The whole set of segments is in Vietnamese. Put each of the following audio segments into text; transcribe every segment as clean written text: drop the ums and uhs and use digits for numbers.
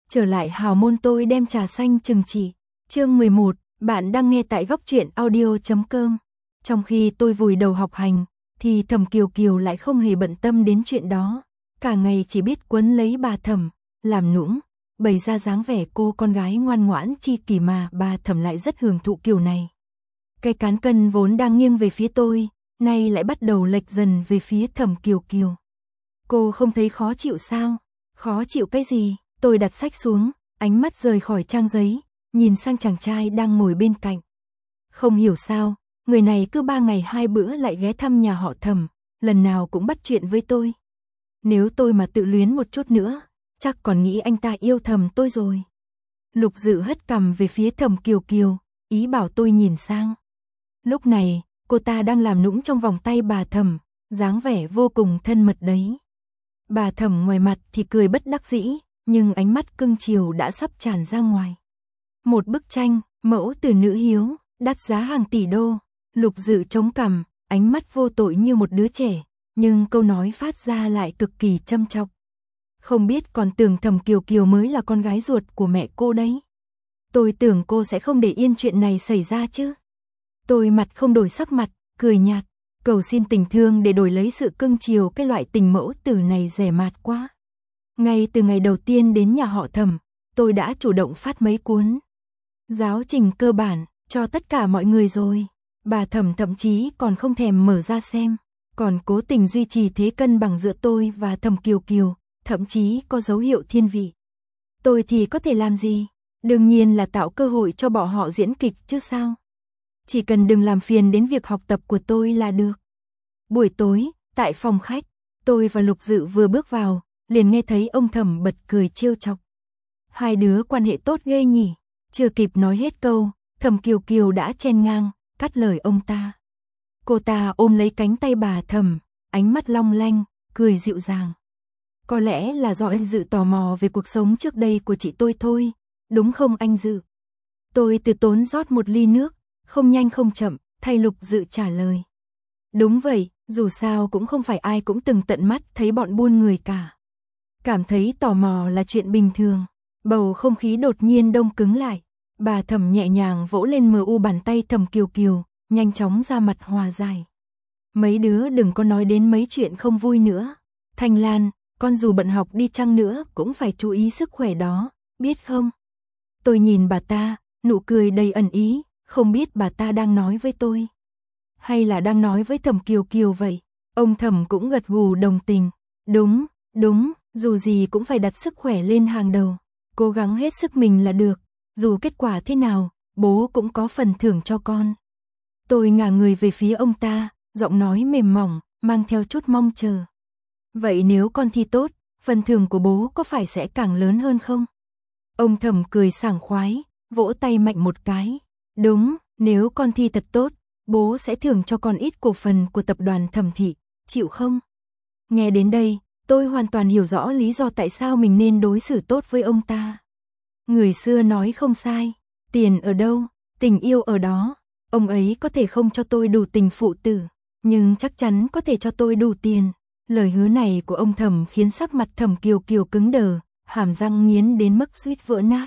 trở lại hào môn tôi đem trà xanh trừng trị. Chương 11, bạn đang nghe tại góc truyện audio.com. Trong khi tôi vùi đầu học hành, thì Thẩm Kiều Kiều lại không hề bận tâm đến chuyện đó. Cả ngày chỉ biết quấn lấy bà Thẩm, làm nũng, bày ra dáng vẻ cô con gái ngoan ngoãn chi kỷ mà bà Thẩm lại rất hưởng thụ kiểu này. Cái cán cân vốn đang nghiêng về phía tôi, nay lại bắt đầu lệch dần về phía Thẩm Kiều Kiều. Cô không thấy khó chịu sao? Khó chịu cái gì? Tôi đặt sách xuống, ánh mắt rời khỏi trang giấy, nhìn sang chàng trai đang ngồi bên cạnh. Không hiểu sao, người này cứ 3 ngày 2 bữa lại ghé thăm nhà họ Thẩm, lần nào cũng bắt chuyện với tôi. Nếu tôi mà tự luyến một chút nữa, chắc còn nghĩ anh ta yêu thầm tôi rồi. Lục Dự hất cằm về phía Thẩm Kiều Kiều, ý bảo tôi nhìn sang. Lúc này, cô ta đang làm nũng trong vòng tay bà Thẩm, dáng vẻ vô cùng thân mật đấy. Bà Thẩm ngoài mặt thì cười bất đắc dĩ, nhưng ánh mắt cưng chiều đã sắp tràn ra ngoài. Một bức tranh, mẫu tử nữ hiếu, đắt giá hàng tỷ đô. Lục Dự chống cằm, ánh mắt vô tội như một đứa trẻ, nhưng câu nói phát ra lại cực kỳ châm chọc. Không biết còn tưởng Thẩm Kiều Kiều mới là con gái ruột của mẹ cô đấy. Tôi tưởng cô sẽ không để yên chuyện này xảy ra chứ. Tôi mặt không đổi sắc mặt, cười nhạt, cầu xin tình thương để đổi lấy sự cưng chiều, cái loại tình mẫu tử này rẻ mạt quá. Ngay từ ngày đầu tiên đến nhà họ Thẩm, tôi đã chủ động phát mấy cuốn giáo trình cơ bản cho tất cả mọi người rồi. Bà Thẩm thậm chí còn không thèm mở ra xem, còn cố tình duy trì thế cân bằng giữa tôi và Thẩm Kiều Kiều, thậm chí có dấu hiệu thiên vị. Tôi thì có thể làm gì? Đương nhiên là tạo cơ hội cho bọn họ diễn kịch chứ sao. Chỉ cần đừng làm phiền đến việc học tập của tôi là được. Buổi tối, tại phòng khách, tôi và Lục Dự vừa bước vào, liền nghe thấy ông Thẩm bật cười trêu chọc. Hai đứa quan hệ tốt ghê nhỉ? Chưa kịp nói hết câu, Thẩm Kiều Kiều đã chen ngang, cắt lời ông ta. Cô ta ôm lấy cánh tay bà Thẩm, ánh mắt long lanh, cười dịu dàng. Có lẽ là do anh Dự tò mò về cuộc sống trước đây của chị tôi thôi, đúng không anh Dự? Tôi từ tốn rót một ly nước, không nhanh không chậm, thay Lục Dự trả lời. Đúng vậy, dù sao cũng không phải ai cũng từng tận mắt thấy bọn buôn người cả. Cảm thấy tò mò là chuyện bình thường. Bầu không khí đột nhiên đông cứng lại. Bà Thẩm nhẹ nhàng vỗ lên mờ u bàn tay Thẩm Kiều Kiều, nhanh chóng ra mặt hòa giải. Mấy đứa đừng có nói đến mấy chuyện không vui nữa. Thanh Lan, con dù bận học đi chăng nữa cũng phải chú ý sức khỏe đó, biết không? Tôi nhìn bà ta, nụ cười đầy ẩn ý, không biết bà ta đang nói với tôi hay là đang nói với Thẩm Kiều Kiều vậy. Ông Thẩm cũng gật gù đồng tình. Đúng, đúng, dù gì cũng phải đặt sức khỏe lên hàng đầu. Cố gắng hết sức mình là được. Dù kết quả thế nào, bố cũng có phần thưởng cho con. Tôi ngả người về phía ông ta, giọng nói mềm mỏng, mang theo chút mong chờ. Vậy nếu con thi tốt, phần thưởng của bố có phải sẽ càng lớn hơn không? Ông Thẩm cười sảng khoái, vỗ tay mạnh một cái. Đúng, nếu con thi thật tốt, bố sẽ thưởng cho con ít cổ phần của tập đoàn Thẩm thị, chịu không? Nghe đến đây, tôi hoàn toàn hiểu rõ lý do tại sao mình nên đối xử tốt với ông ta. Người xưa nói không sai, tiền ở đâu, tình yêu ở đó. Ông ấy có thể không cho tôi đủ tình phụ tử, nhưng chắc chắn có thể cho tôi đủ tiền. Lời hứa này của ông Thẩm khiến sắc mặt Thẩm Kiều Kiều cứng đờ, hàm răng nghiến đến mức suýt vỡ nát.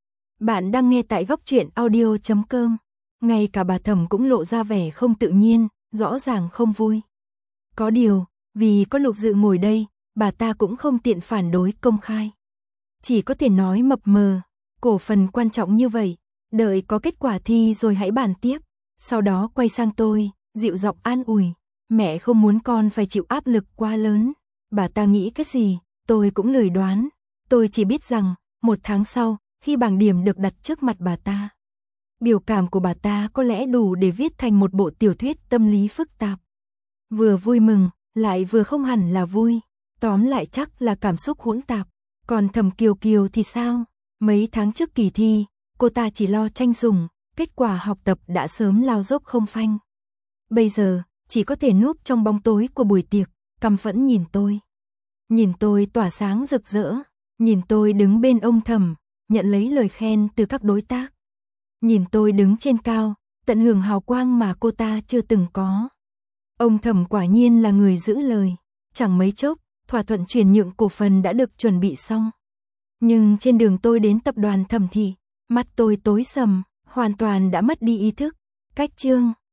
Bạn đang nghe tại góc truyện audio.com. Ngay cả bà Thẩm cũng lộ ra vẻ không tự nhiên, rõ ràng không vui. Có điều, vì có Lục Dự ngồi đây, bà ta cũng không tiện phản đối công khai. Chỉ có thể nói mập mờ, cổ phần quan trọng như vậy, đợi có kết quả thi rồi hãy bàn tiếp. Sau đó quay sang tôi, dịu giọng an ủi. Mẹ không muốn con phải chịu áp lực quá lớn. Bà ta nghĩ cái gì, tôi cũng lười đoán. Tôi chỉ biết rằng, 1 tháng sau, khi bảng điểm được đặt trước mặt bà ta, biểu cảm của bà ta có lẽ đủ để viết thành một bộ tiểu thuyết tâm lý phức tạp. Vừa vui mừng, lại vừa không hẳn là vui. Tóm lại chắc là cảm xúc hỗn tạp. Còn Thẩm Kiều Kiều thì sao? Mấy tháng trước kỳ thi, cô ta chỉ lo tranh sủng, kết quả học tập đã sớm lao dốc không phanh. Bây giờ, chỉ có thể núp trong bóng tối của buổi tiệc, căm phẫn nhìn tôi. Nhìn tôi tỏa sáng rực rỡ, nhìn tôi đứng bên ông Thẩm, nhận lấy lời khen từ các đối tác. Nhìn tôi đứng trên cao, tận hưởng hào quang mà cô ta chưa từng có. Ông Thẩm quả nhiên là người giữ lời, chẳng mấy chốc, thỏa thuận chuyển nhượng cổ phần đã được chuẩn bị xong. Nhưng trên đường tôi đến tập đoàn Thẩm Thị, mắt tôi tối sầm, hoàn toàn đã mất đi ý thức. Cách chương